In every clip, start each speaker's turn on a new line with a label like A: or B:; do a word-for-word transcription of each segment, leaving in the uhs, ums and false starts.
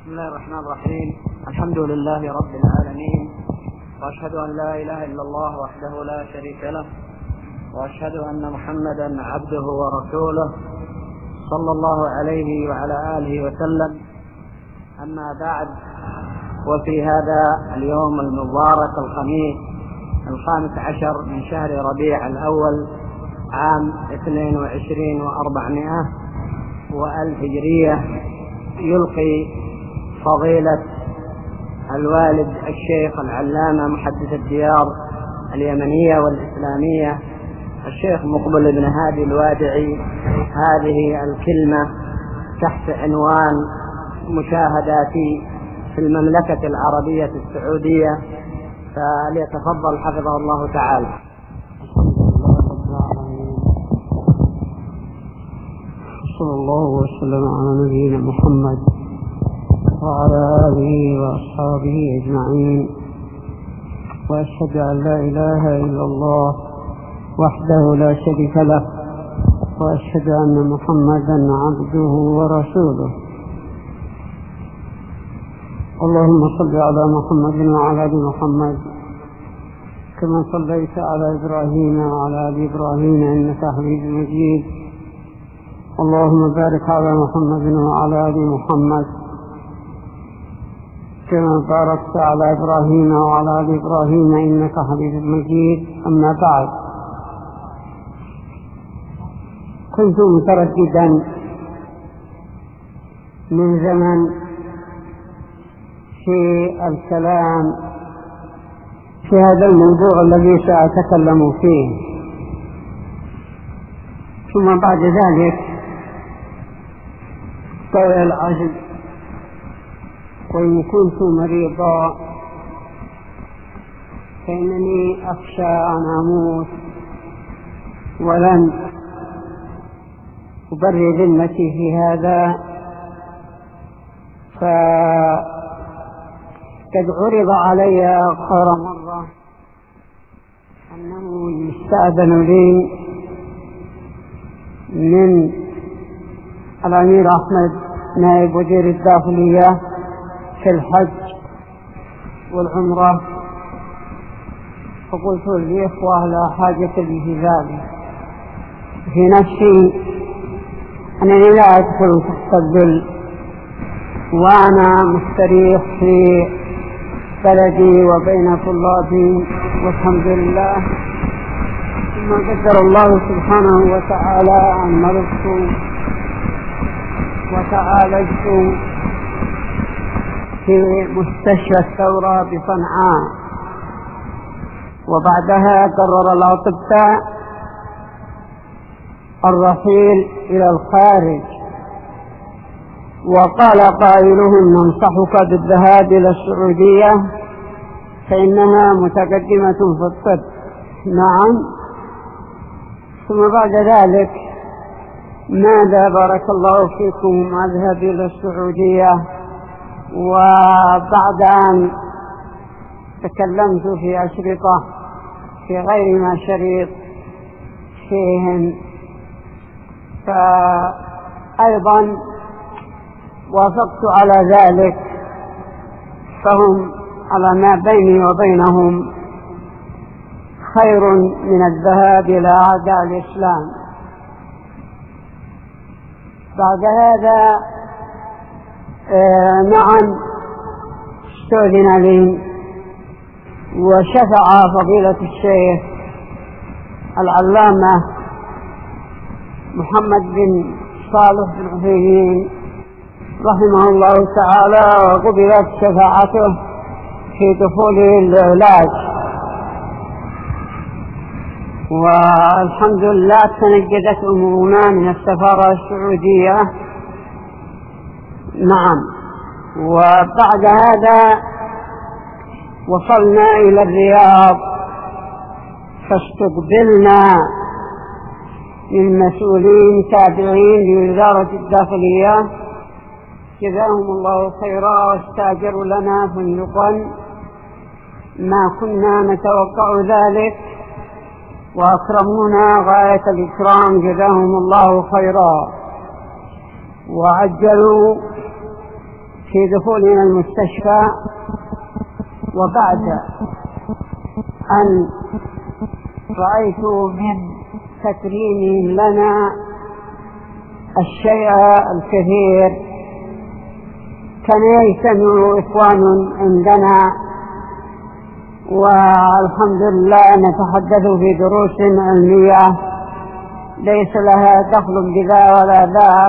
A: بسم الله الرحمن الرحيم. الحمد لله رب العالمين، وأشهد أن لا إله إلا الله وحده لا شريك له، وأشهد أن محمدا عبده ورسوله صلى الله عليه وعلى آله وسلم. أما بعد، وفي هذا اليوم المبارك الخميس الخامس عشر من شهر ربيع الأول عام اثنين وعشرين وأربعمائة وألف هجرية، يلقي فضيلة الوالد الشيخ العلامة محدث الديار اليمنية والإسلامية الشيخ مقبل بن هادي الوادعي هذه الكلمة تحت عنوان مشاهداتي في المملكة العربية السعودية، فليتفضل حفظه الله تعالى.
B: صلى الله وسلم على نبينا محمد وعلى آله وأصحابه أجمعين، وأشهد أن لا إله إلا الله وحده لا شريك له، وأشهد أن محمدا عبده ورسوله. اللهم صل على محمد وعلى آل محمد كما صليت على إبراهيم وعلى آل إبراهيم إنك حميد مجيد. اللهم بارك على محمد وعلى آل محمد كما باركت على إبراهيم وعلى آل إبراهيم إنك حميد مجيد. أما بعد، كنت مترددا من زمن في الكلام في هذا الموضوع الذي سأتكلم فيه، ثم بعد ذلك طوى العجل، وإن كنت مريضا فإنني أخشى أن أموت ولن أبرر ذمتي في هذا. فقد عرض علي آخر مرة أنه يستأذن لي من الأمير أحمد نائب وزير الداخلية في الحج والعمرة، فقلت للإخوة لا حاجة لي في ذلك. في نفسي أنني لا أدخل تحت الظل وأنا مستريح في بلدي وبين طلابي والحمد لله. ثم قدر الله سبحانه وتعالى أن مرضت وتعالجت في مستشفى الثورة بصنعاء، وبعدها قرر الأطباء الرحيل إلى الخارج، وقال قائلهم ننصحك بالذهاب إلى السعودية فإنها متقدمة في الطب. نعم. ثم بعد ذلك ماذا بارك الله فيكم أذهب إلى السعودية؟ وبعد أن تكلمت في أشرطة في غير ما شريط فيهم، فأيضا وافقت على ذلك، فهم على ما بيني وبينهم خير من الذهاب إلى أعداء الإسلام. بعد هذا آه نعم استؤذن لي، وشفع فضيلة الشيخ العلامة محمد بن صالح بن عثيمين رحمه الله تعالى، وقبلت شفاعته في دخوله العلاج، والحمد لله تنجدت أمورنا من السفارة السعودية. نعم. وبعد هذا وصلنا إلى الرياض، فاستقبلنا من مسؤولين تابعين لوزارة الداخلية جزاهم الله خيرا، واستأجروا لنا فندقا ما كنا نتوقع ذلك، وأكرمونا غاية الإكرام جزاهم الله خيرا، وعجلوا في في دخولنا المستشفى وبعد أن رأيت من تكريم لنا الشيء الكثير كان يجتمع إخوان عندنا والحمد لله نتحدث في دروس علمية ليس لها دخل بذا ولا ذاك،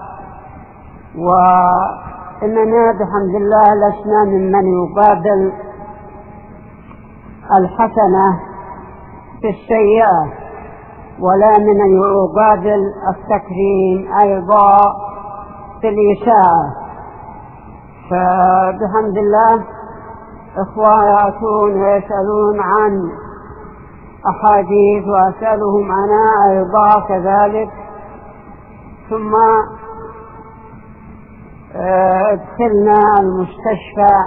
B: وإننا بحمد الله لسنا ممن يقابل الحسنة بالسيئة ولا من يقابل التكريم أيضا بالإساءة. فبحمد الله إخواتون يسألون عن أحاديث وأسألهم عنها أيضا كذلك. ثم دخلنا المستشفى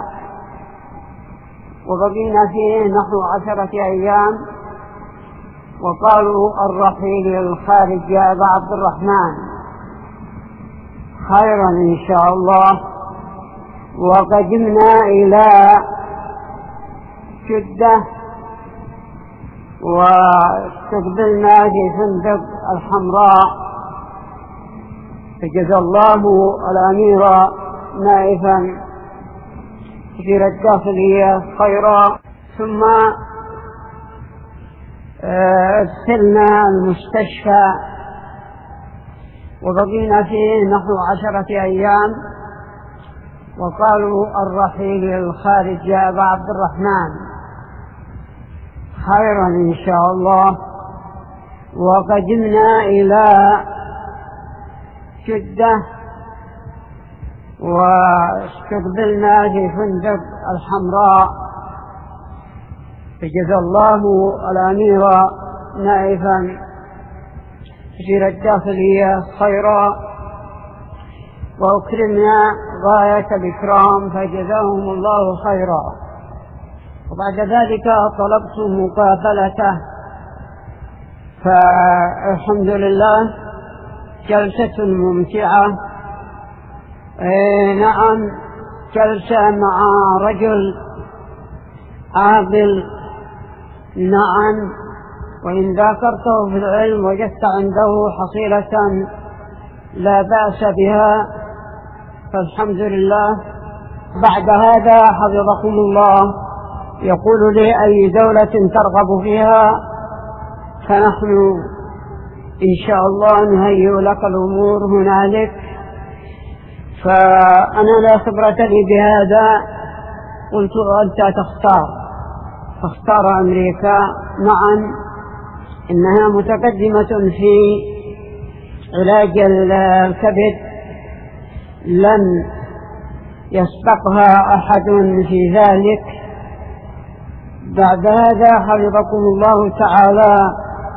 B: وبقينا فيه نحو عشرة أيام، وقالوا الرحيل للخارج يا أبا عبد الرحمن. خيرا إن شاء الله. وقدمنا إلى جدة واستقبلنا في فندق الحمراء، فجزى الله الأمير نائفا وزير الداخلية خيرا. ثم ارسلنا المستشفى وبقينا فيه نحو عشرة أيام، وقالوا الرحيل للخارج يا أبا عبد الرحمن. خيرا إن شاء الله. وقدمنا إلى جدة واستقبلنا في فندق الحمراء، فجزى الله الأمير نائفا وزير الداخلية خيرا، وأكرمنا غاية الإكرام فجزاهم الله خيرا. وبعد ذلك طلبت مقابلته، فالحمد لله جلسة ممتعة. اي نعم، جلسة مع رجل عاقل. نعم، وإن ذاكرته في العلم وجدت عنده حصيلة لا بأس بها، فالحمد لله. بعد هذا حفظكم الله يقول لي أي دولة ترغب فيها، فنحن إن شاء الله نهيئ لك الأمور هنالك. فأنا لا خبرة لي بهذا، قلت أنت تختار، فاختار أمريكا. نعم، إنها متقدمة في علاج الكبد، لم يسبقها أحد في ذلك. بعد هذا حفظكم الله تعالى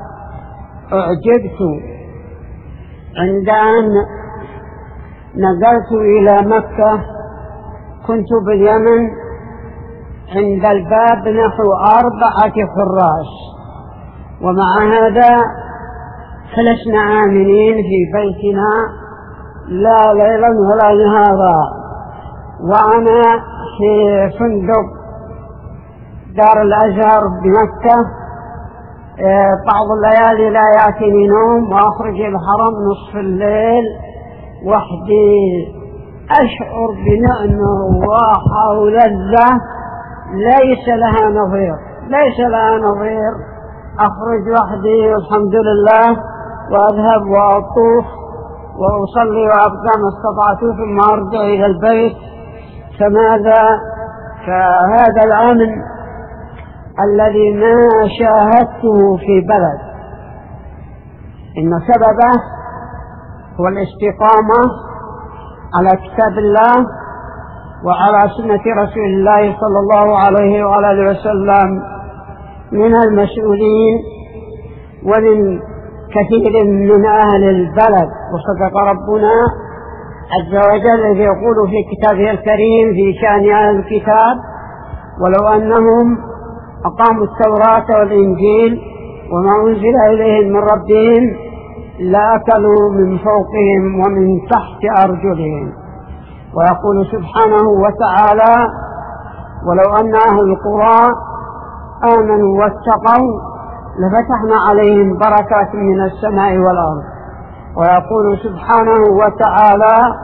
B: أعجبت عند أن نزلت إلى مكة، كنت باليمن عند الباب نحو أربعة حراس، ومع هذا جلسنا آمنين في بيتنا لا ليلا ولا نهارا. وأنا في فندق دار الأزهر بمكة، بعض الليالي لا يأتيني نوم وأخرج الحرم نصف الليل وحدي، أشعر بنعمة وراحة ولذة ليس لها نظير، ليس لها نظير. أخرج وحدي والحمد لله، وأذهب وأطوف وأصلي وأبقى ما استطعت، ثم أرجع إلى البيت. فماذا؟ فهذا الأمن الذي ما شاهدته في بلد، إن سببه هو الاستقامة على كتاب الله وعلى سنة رسول الله صلى الله عليه وآله وسلم من المسؤولين ومن كثير من أهل البلد. وصدق ربنا عز وجل الذي يقول في كتابه الكريم في شأن أهل الكتاب: ولو أنهم أقاموا التوراة والإنجيل وما أنزل إليهم من ربهم لأكلوا من فوقهم ومن تحت أرجلهم. ويقول سبحانه وتعالى: ولو أن أهل القرى آمنوا واتقوا لفتحنا عليهم بركات من السماء والأرض. ويقول سبحانه وتعالى: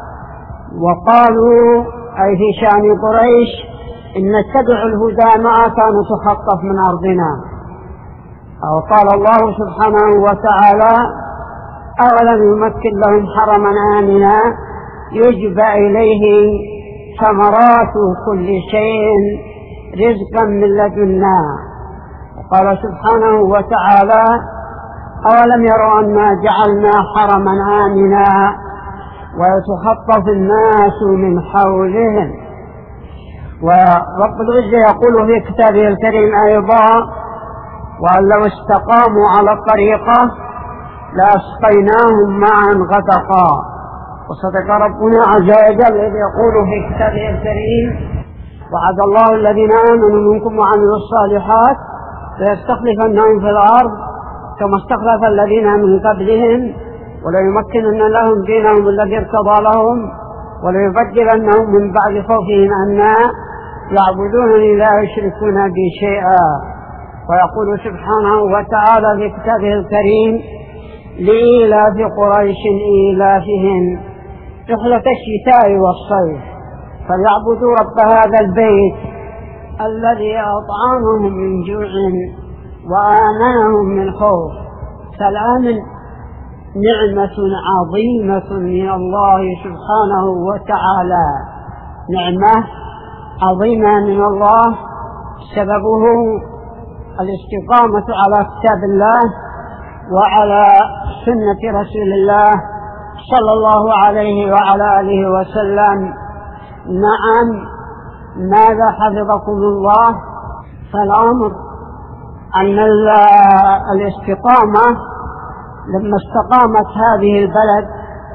B: وقالوا أي في شأن قريش: إن نتبع الهدى ما كانوا تخطف من أرضنا. أو قال الله سبحانه وتعالى: أولم يمكن لهم حرما آمنا يجبى إليه ثمرات كل شيء رزقا من لدنا. وقال سبحانه وتعالى: أولم يروا أنا جعلنا حرما آمنا ويتخطف الناس من حولهم. ورب العزة يقول في كتابه الكريم أيضا: وأن لو استقاموا على الطريقة لأسقيناهم معا غدقا. وصدق ربنا عز وجل إذ يقول في كتابه الكريم: وعد الله الذين آمنوا منكم وعملوا الصالحات ليستخلفنهم في الأرض كما استخلف الذين من قبلهم وليمكنن لهم دينهم الذي ارتضى لهم وليبدلنهم من بعد خوفهم أمنا يعبدونني لا يشركون بي شيئا. ويقول سبحانه وتعالى في كتابه الكريم: لإيلاف قريش إيلافهم رحلة الشتاء والصيف فليعبدوا رب هذا البيت الذي أطعمهم من جوع وآمنهم من خوف. فالآمن نعمة عظيمة من الله سبحانه وتعالى، نعمة عظيمة من الله سببه الاستقامة على كتاب الله وعلى سنة رسول الله صلى الله عليه وعلى آله وسلم. نعم، ماذا حفظكم الله؟ فالأمر أن الاستقامة لما استقامت هذه البلد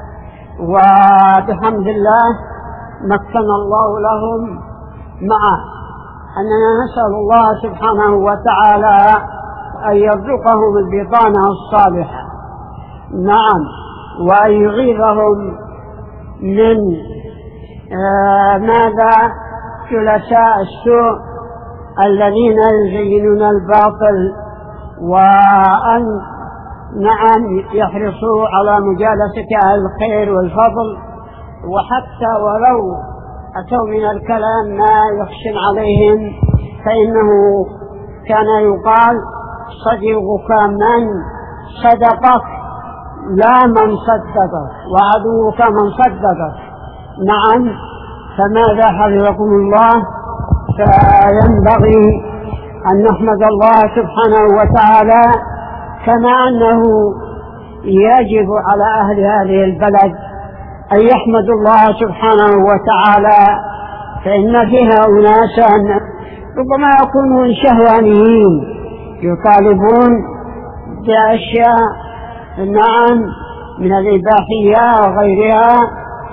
B: وبحمد الله مكن الله لهم، مع أننا نسأل الله سبحانه وتعالى أن يرزقهم البطانة الصالحة، نعم، وأن يعيذهم من آه ماذا جلساء السوء الذين يزينون الباطل، وأن نعم يحرصوا على مجالسة أهل الخير والفضل، وحتى ولو أتوا من الكلام ما يخشن عليهم، فإنه كان يقال: صديقك من صدقك لا من صدقك، وعدوك من صدقك. نعم، فماذا حفظكم الله؟ فينبغي أن نحمد الله سبحانه وتعالى كما أنه يجب على أهل هذه البلد أن يحمدوا الله سبحانه وتعالى، فإن فيها أناسا ربما يكونون شهوانيين يطالبون بأشياء نعم من الإباحية وغيرها،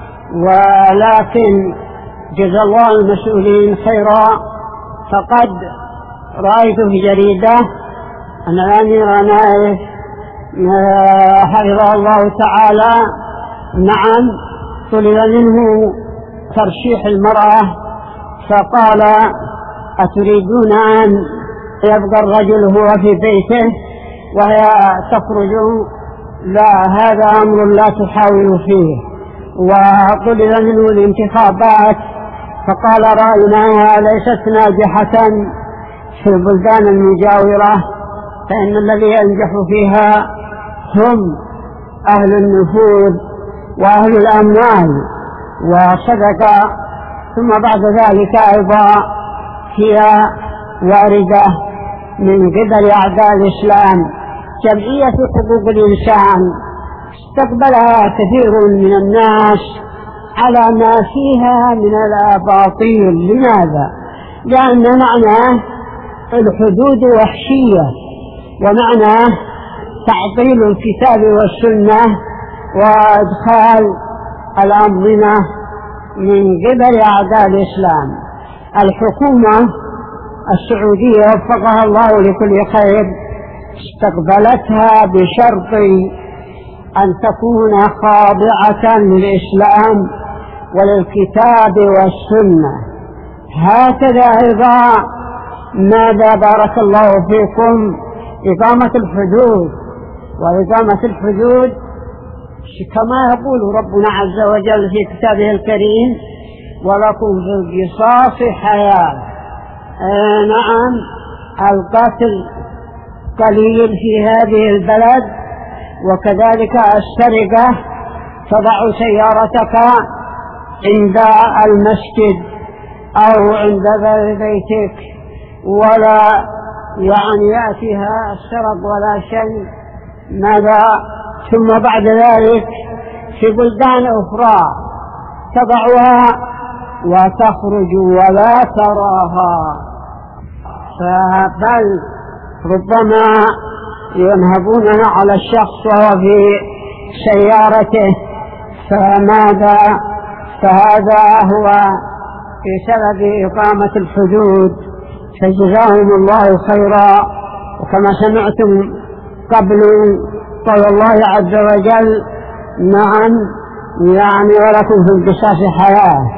B: ولكن جزا الله المسؤولين خيرا. فقد رأيت في جريدة أن الأمير نايف حفظه الله تعالى نعم طلب منه ترشيح المرأة، فقال: أتريدون أن يبقى الرجل هو في بيته وهي تخرج؟ لا، هذا أمر لا تحاول فيه. وطلب منه الانتخابات، فقال: رأيناها ليست ناجحة في البلدان المجاورة، فإن الذي ينجح فيها هم أهل النفوذ وأهل الأموال. وصدق. ثم بعد ذلك أيضا هي واردة من قبل أعداء الإسلام، جمعية حقوق الإنسان استقبلها كثير من الناس على ما فيها من الأباطيل. لماذا؟ لأن معناه الحدود وحشية، ومعناه تعطيل الكتاب والسنة وإدخال الأنظمة من قبل أعداء الإسلام. الحكومة السعودية وفقها الله لكل خير استقبلتها بشرط أن تكون خاضعة للإسلام وللكتاب والسنة. هكذا أيضا ماذا بارك الله فيكم إقامة الحدود، وإقامة الحدود كما يقول ربنا عز وجل في كتابه الكريم: ولكم في القصاص حياة. آه نعم، القتل قليل في هذه البلد، وكذلك السرقة. تضع سيارتك عند المسجد أو عند بيتك ولا يعني يأتيها السرق ولا شيء، ماذا ثم بعد ذلك في بلدان أخرى تضعها وتخرج ولا تراها. بل ربما ينهبونها على الشخص وهو في سيارته، فماذا فهذا هو في سبب إقامة الحدود، فجزاهم الله خيرا. وكما سمعتم قبل قول الله عز وجل: نعم يعني ولكم في القصاص حياة.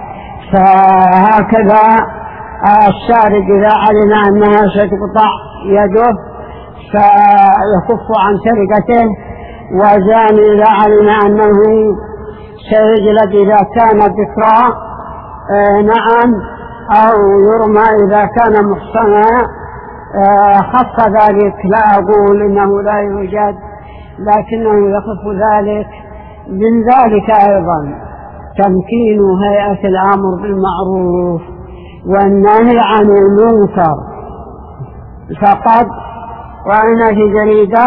B: فهكذا السارق إذا علم أنها ستقطع يده فيكف عن سرقته، والزاني إذا علم أنه سيجلد إذا كان ذكرى آه نعم أو يرمى إذا كان محصنا. آه خف ذلك، لا أقول إنه لا يوجد، لكنه يخف ذلك. من ذلك أيضا تمكين هيئة الأمر بالمعروف والنهي عن المنكر. فقد رأينا في جريدة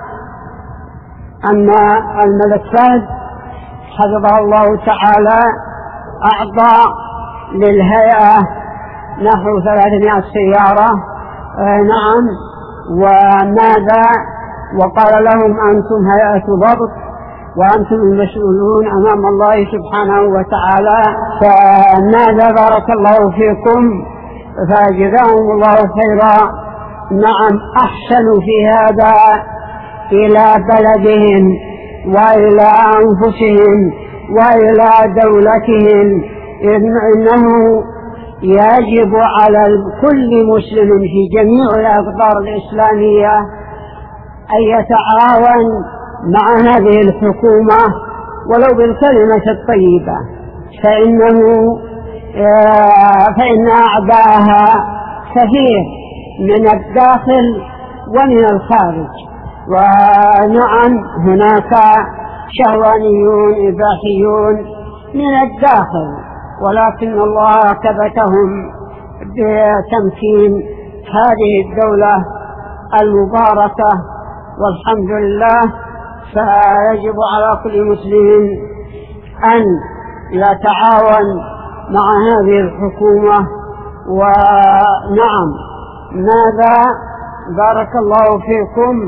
B: أن الملك فهد حفظه الله تعالى أعطى للهيئة نحو ثلاثمائة سيارة آه نعم وماذا وقال لهم: أنتم هيئة ضبط وأنتم المسؤولون أمام الله سبحانه وتعالى. فماذا بارك الله فيكم، فجزاهم الله خيرا. نعم، أحسنوا في هذا إلى بلدهم وإلى أنفسهم وإلى دولتهم. إنه يجب على كل مسلم في جميع الأقطار الإسلامية أن يتعاون مع هذه الحكومة ولو بالكلمة الطيبة، فإنه فإن أعداءها كثير من الداخل ومن الخارج. ونعم هناك شهوانيون إباحيون من الداخل، ولكن الله كبتهم بتمكين هذه الدولة المباركة والحمد لله. فيجب على كل مسلم أن يتعاون مع هذه الحكومة. ونعم، ماذا بارك الله فيكم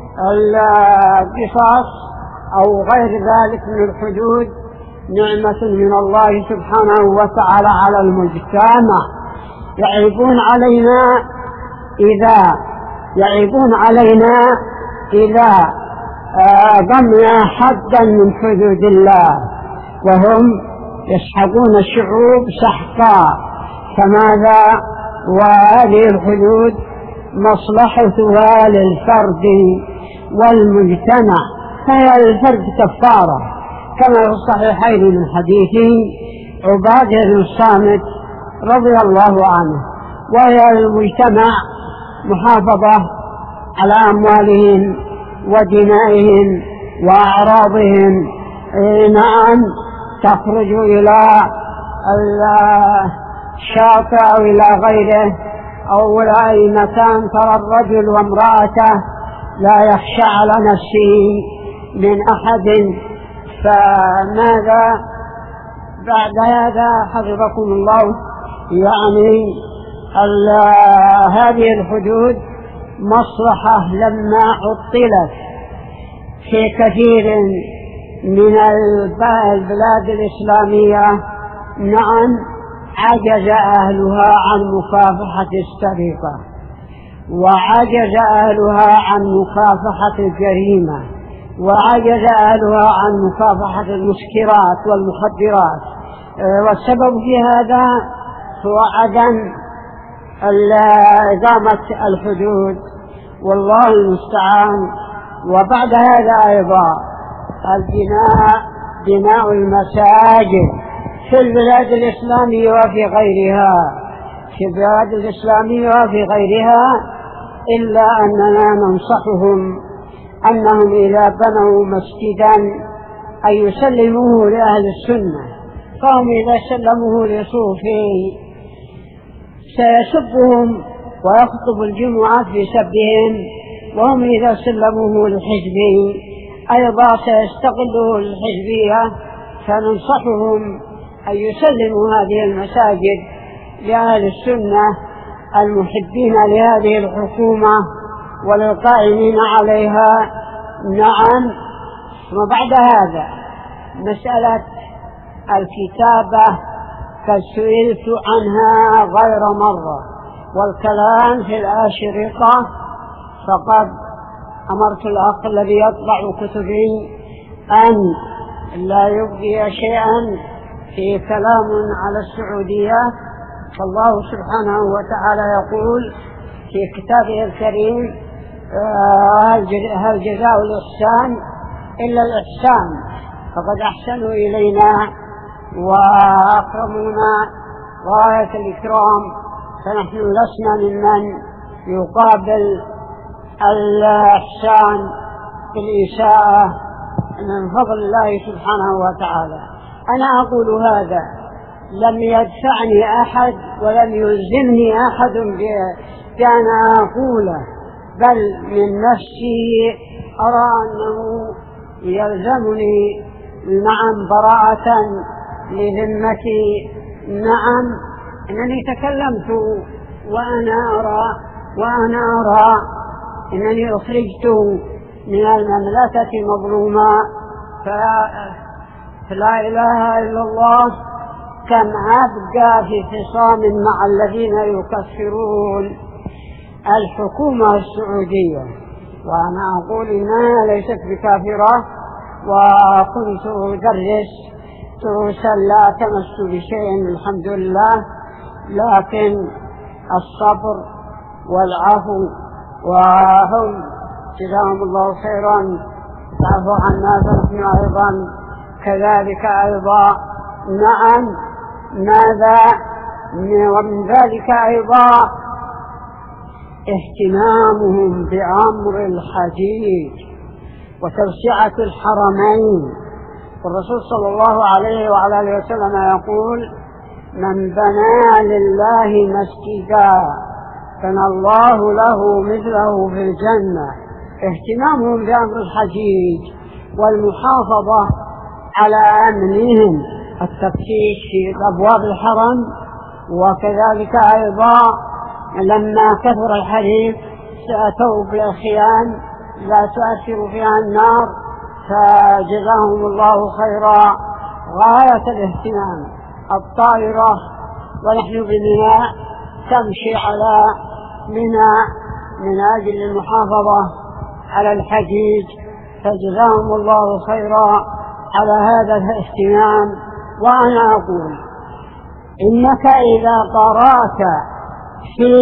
B: القصاص أو غير ذلك من الحدود نعمة من الله سبحانه وتعالى على المجتمع. يعيبون علينا إذا يعيبون علينا إذا ضمنا حدا من حدود الله، وهم يسحقون الشعوب سحقا. فماذا وهذه الحدود مصلحتها للفرد والمجتمع، فهي للفرد كفارة، كما في الصحيحين من حديث عبادة بن الصامت رضي الله عنه. وهي للمجتمع محافظة على أموالهم ودمائهم وأعراضهم. نعم، تخرج إلى الشاطئ أو إلى غيره أو إلى أي مكان، ترى الرجل وامرأته لا يخشى على نفسه من أحد. فماذا بعد هذا حفظكم الله؟ يعني هذه الحدود مصلحة لما عطلت في كثير من البلاد الإسلامية. نعم، عجز أهلها عن مكافحة السرقة، وعجز أهلها عن مكافحة الجريمة، وعجز أهلها عن مكافحة المسكرات والمخدرات. والسبب في هذا هو عدم إقامة الحدود، والله المستعان. وبعد هذا أيضا البناء بناء المساجد في البلاد الإسلامية وفي غيرها في البلاد الإسلامية وفي غيرها، إلا أننا ننصحهم أنهم إذا بنوا مسجدا أن يسلموه لأهل السنة، فهم إذا سلموه لصوفي سيسبهم ويخطب الجمعة في سبهم، وهم إذا سلموه للحزبي أيضا سيستغلوه للحزبية، فننصحهم أن يسلموا هذه المساجد لأهل السنة المحبين لهذه الحكومة وللقائمين عليها. نعم. وبعد هذا مسألة الكتابة قد سئلت عنها غير مرة، والكلام في الأشرطة فقد أمرت الأخ الذي يطبع كتبي أن لا يبدي شيئا في كلام على السعودية، فالله سبحانه وتعالى يقول في كتابه الكريم: هل جزاء الإحسان إلا الإحسان، فقد أحسنوا إلينا وأكرمونا غاية الإكرام، فنحن لسنا ممن يقابل الإحسان بالإساءة من فضل الله سبحانه وتعالى. أنا أقول هذا لم يدفعني أحد ولم يلزمني أحد بأن أقوله، بل من نفسي أرى أنه يلزمني نعم براءة لذمتي. نعم إنني تكلمت وأنا أرى وأنا أرى إنني أخرجت من المملكة مظلوما، فلا إله إلا الله كم أبقى في خصام مع الذين يكفرون الحكومة السعودية، وأنا أقول إنها ليست بكافرة، وكنت أدرس دروسا لا تمس بشيء الحمد لله، لكن الصبر والعفو، وهم جزاهم الله خيرا تعفو عنا فنحن أيضا كذلك أيضا. نعم. ماذا ومن ذلك أيضا اهتمامهم بأمر الحجيج وتوسعة الحرمين، والرسول صلى الله عليه وعلى آله وسلم يقول: من بنى لله مسجدا بنى الله له مثله في الجنة. اهتمامهم بأمر الحجيج والمحافظة على أمنهم، التفتيش في أبواب الحرم، وكذلك أيضا لما كثر الحديث سأتوا بالخيام لا تؤثر فيها النار، فجزاهم الله خيرا غاية الاهتمام. الطائرة ونحن بمنى تمشي على منى من أجل المحافظة على الحجيج، فجزاهم الله خيرا على هذا الاهتمام. وأنا أقول إنك إذا قرأت في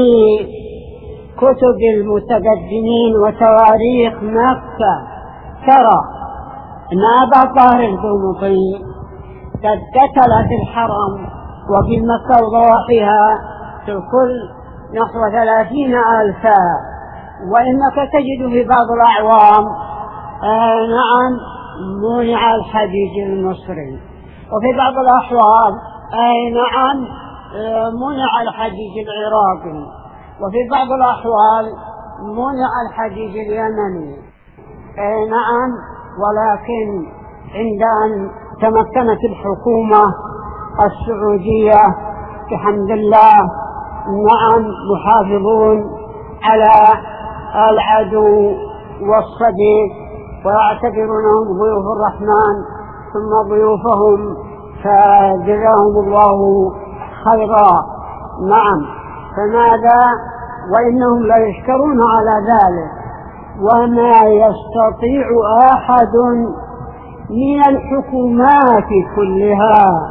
B: كتب المتقدمين وتواريخ مكة ترى أن أبا طاهر القرمطي قد قتل في الحرم وفي مكة وضواحيها في الكل نحو ثلاثين ألفا، وإنك تجد في بعض الأعوام آه نعم منع الحجيج المصري، وفي بعض الأحوال أي نعم منع الحجيج العراقي، وفي بعض الأحوال منع الحجيج اليمني. أي نعم. ولكن عند أن تمكنت الحكومة السعودية بحمد الله نعم محافظون على العدو والصديق ويعتبرونهم ضيوف الرحمن ثم ضيوفهم، فجزاهم الله خيرا. نعم. فماذا وإنهم لا يشكرون على ذلك، وما يستطيع أحد من الحكومات كلها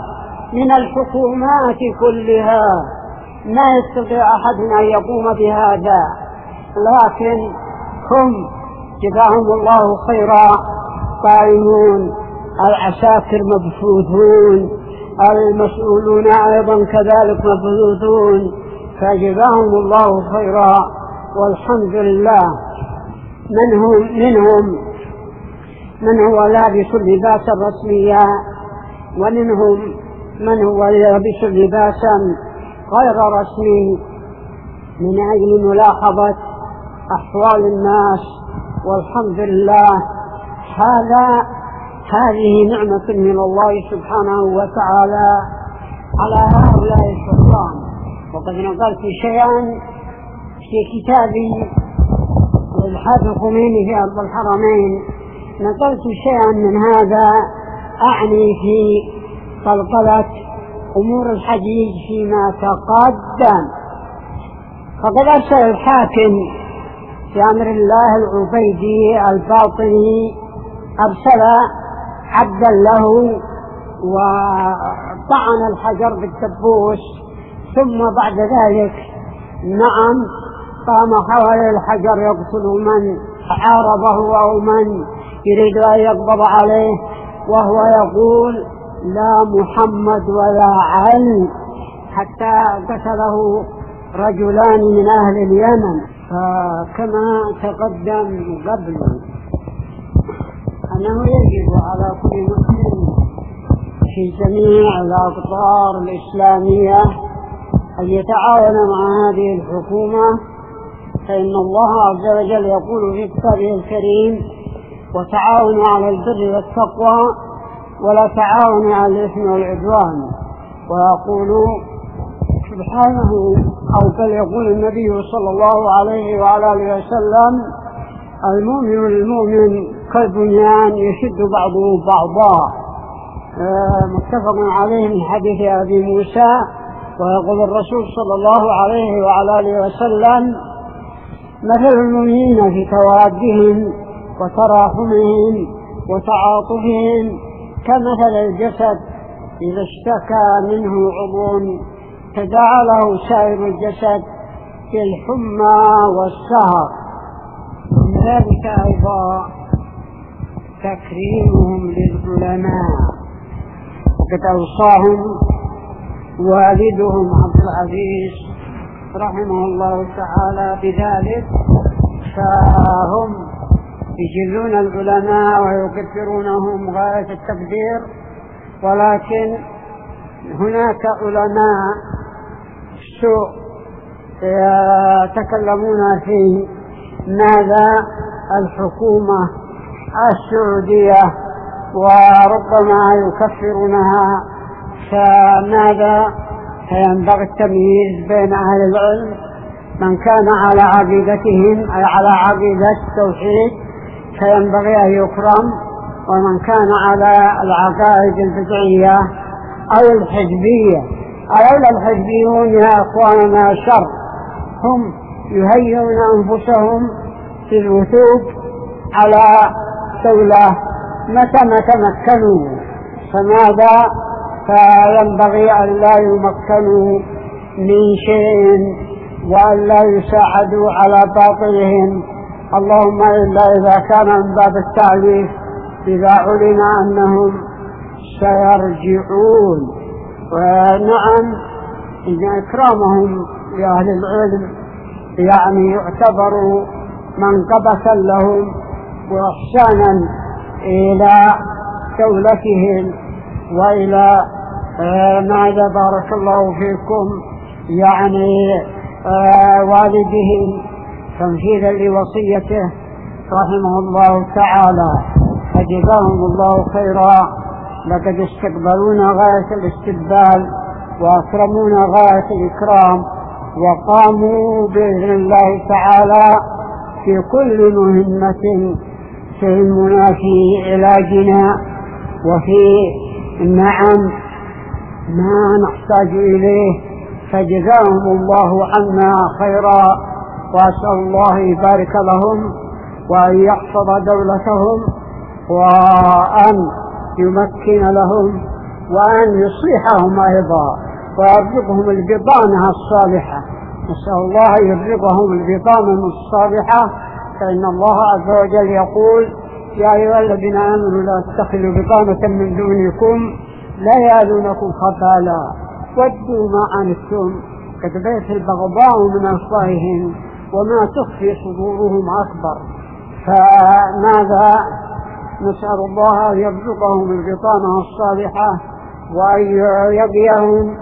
B: من الحكومات كلها ما يستطيع أحد أن يقوم بهذا، لكن هم جزاهم الله خيرا قائمون، العساكر مبثوثون، المسؤولون أيضا كذلك مبثوثون، فجزاهم الله خيرا والحمد لله. منهم منهم من هو لابس لباسا رسميا، ومنهم من هو لابس لباسا غير رسمي من أجل ملاحظة أحوال الناس، والحمد لله. هذا هذه نعمة من الله سبحانه وتعالى على هؤلاء الحكام. وقد نقلت شيئا في كتابي الحافظ الخميني في أرض الحرمين، نقلت شيئا من هذا أعني في قلقلة أمور الحجيج فيما تقدم. فقد أرسل الحاكم في أمر الله العبيدي الباطني، أرسل عبدا له وطعن الحجر بالدبوس، ثم بعد ذلك نعم قام حول الحجر يقتل من عارضه أو من يريد أن يقبض عليه، وهو يقول لا محمد ولا علي، حتى قتله رجلان من أهل اليمن. فكما تقدم قبل أنه يجب على كل مسلم في جميع الأقطار الإسلامية أن يتعاون مع هذه الحكومة، فإن الله عز وجل يقول في كتابه الكريم وتعاونوا على البر والتقوى ولا تعاونوا على الإثم والعدوان، ويقول سبحانه أو بل يقول النبي صلى الله عليه وعلى آله وسلم المؤمن للمؤمن كالبنيان يشد بعضه بعضا، متفق عليه من حديث أبي موسى. ويقول الرسول صلى الله عليه وعلى آله وسلم مثل المؤمنين في توادهم وتراحمهم وتعاطفهم كمثل الجسد إذا اشتكى منه عضو تداعى له سائر الجسد كالحمى والسهر. من ذلك أيضا تكريمهم للعلماء، وقد أوصاهم والدهم عبد العزيز رحمه الله تعالى بذلك، فهم يجلون العلماء ويكثرونهم غاية التقدير، ولكن هناك علماء سوء يتكلمون في ماذا الحكومة السعودية وربما يكفرونها، فماذا فينبغي التمييز بين أهل العلم، من كان على عقيدتهم أي على عقيدة التوحيد فينبغي أن يكرم، ومن كان على العقائد البدعية أو الحزبية. أولا الحزبيون يا أخواننا شر، هم يهيئون أنفسهم في الوثوق على دولة متى ما تمكنوا، فماذا فينبغي أن لا يمكنوا من شيء وأن لا يساعدوا على باطلهم، اللهم إلا إذا كان من باب التعريف إذا علم أنهم سيرجعون. ونعم إن إكرامهم لأهل العلم يعني يعتبر منقبة لهم وإحسانا إلى دولتهم وإلى آه ماذا بارك الله فيكم يعني آه والدهم تنفيذا لوصيته رحمه الله تعالى، فجزاهم الله خيرا. لقد استقبلونا غاية الاستقبال وأكرمونا غاية الإكرام، وقاموا بإذن الله تعالى في كل مهمة تهمنا في علاجنا وفي نعم ما نحتاج إليه، فجزاهم الله عنا خيرا، وأسأل الله يبارك لهم وأن يحفظ دولتهم وأن يمكن لهم وأن يصلحهم أيضا ويرزقهم البطانة الصالحة. نسأل الله يرزقهم البطانة الصالحة، فإن الله عز وجل يقول: يا أيها الذين آمنوا لا تتخذوا بطانة من دونكم لا يألونكم خبالا ودوا ما عنتم قد بيت البغضاء من أفواههم وما تخفي صدورهم أكبر. فماذا نسأل الله أن يرزقهم البطانة الصالحة وأن يقيهم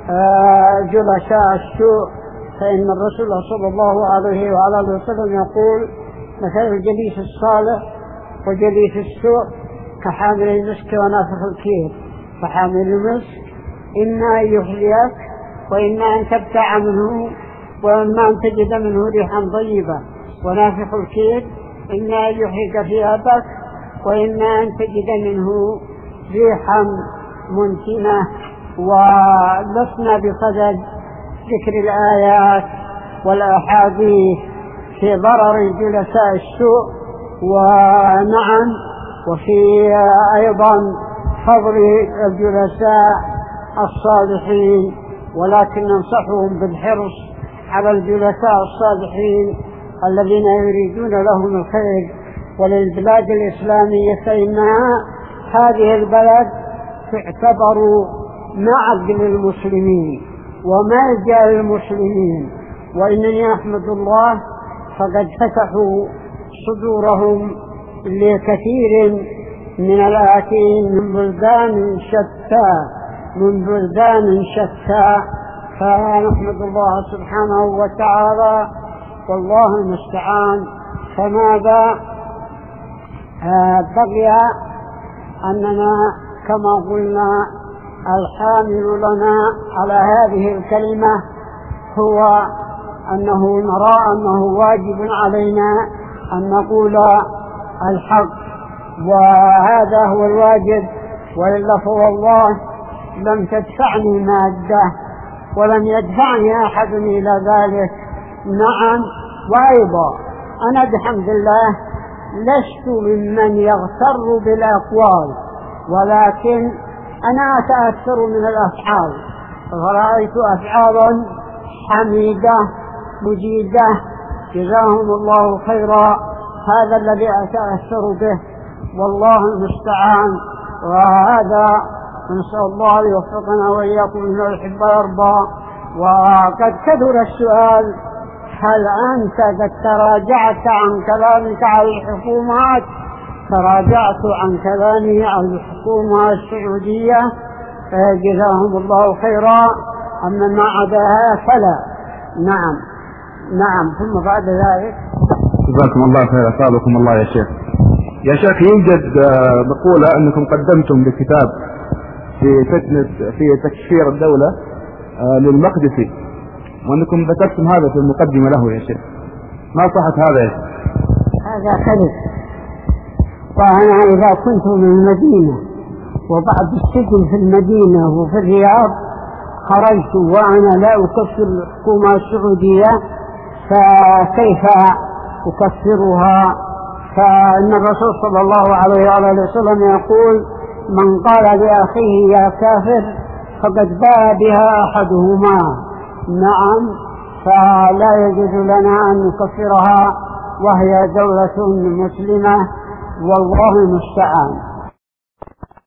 B: جلساء السوء، فإن الرسول صلى الله عليه وعلى آله وسلم يقول: مثل الجليس الصالح وجليس السوء كحامل المسك ونافخ الكير. فحامل المسك إما أن يخليك وإما أن تبتاع منه وإما أن تجد منه ريحا طيبة، ونافخ الكير إما أن يحرق ثيابك وإما أن تجد منه ريحا منتنة. ولسنا بصدد ذكر الآيات والأحاديث في ضرر جلساء السوء، ونعم وفي أيضا فضل الجلساء الصالحين، ولكن ننصحهم بالحرص على الجلساء الصالحين الذين يريدون لهم الخير وللبلاد الإسلامية، فإنها هذه البلد تعتبر معدن المسلمين وملجأ المسلمين. وإنني أحمد الله فقد فتحوا صدورهم لكثير من الآتين من بلدان شتى من بلدان شتى فنحمد الله سبحانه وتعالى، والله المستعان. فماذا آه بقي أننا كما قلنا الحامل لنا على هذه الكلمة هو أنه نرى أنه واجب علينا أن نقول الحق، وهذا هو الواجب. وإلا فوالله لم تدفعني مادة ولم يدفعني أحد إلى ذلك. نعم، وأيضا أنا بحمد الله لست ممن يغتر بالأقوال، ولكن أنا أتأثر من الأفعال، فرأيت أفعالا حميدة مجيدة جزاهم الله خيرا، هذا الذي أتأثر به، والله المستعان. وهذا نسأل الله يوفقنا وإياكم من يحب ويرضى. وقد كثر السؤال: هل أنت قد تراجعت عن كلامك على الحكومات؟ تراجعت عن كلامي على الحكومة السعودية جزاهم الله خيرا، أما ما عداها فلا. نعم نعم. ثم بعد ذلك
C: جزاكم الله خير، أثابكم الله يا شيخ. يا شيخ، يوجد مقولة أنكم قدمتم بكتاب في فتنة في تكفير الدولة للمقدسي، وأنكم ذكرتم هذا في المقدمة له يا شيخ، ما صحة هذا يا شيخ؟
B: هذا كذب. وأنا إذا كنت من المدينة وبعد السجن في المدينة وفي الرياض خرجت وأنا لا أكفر الحكومة السعودية، فكيف أكفرها؟ فإن الرسول صلى الله عليه وآله وسلم يقول: من قال لأخيه يا كافر فقد باء بها أحدهما. نعم، فلا يجوز لنا أن نكفرها وهي دولة مسلمة، والله المستعان.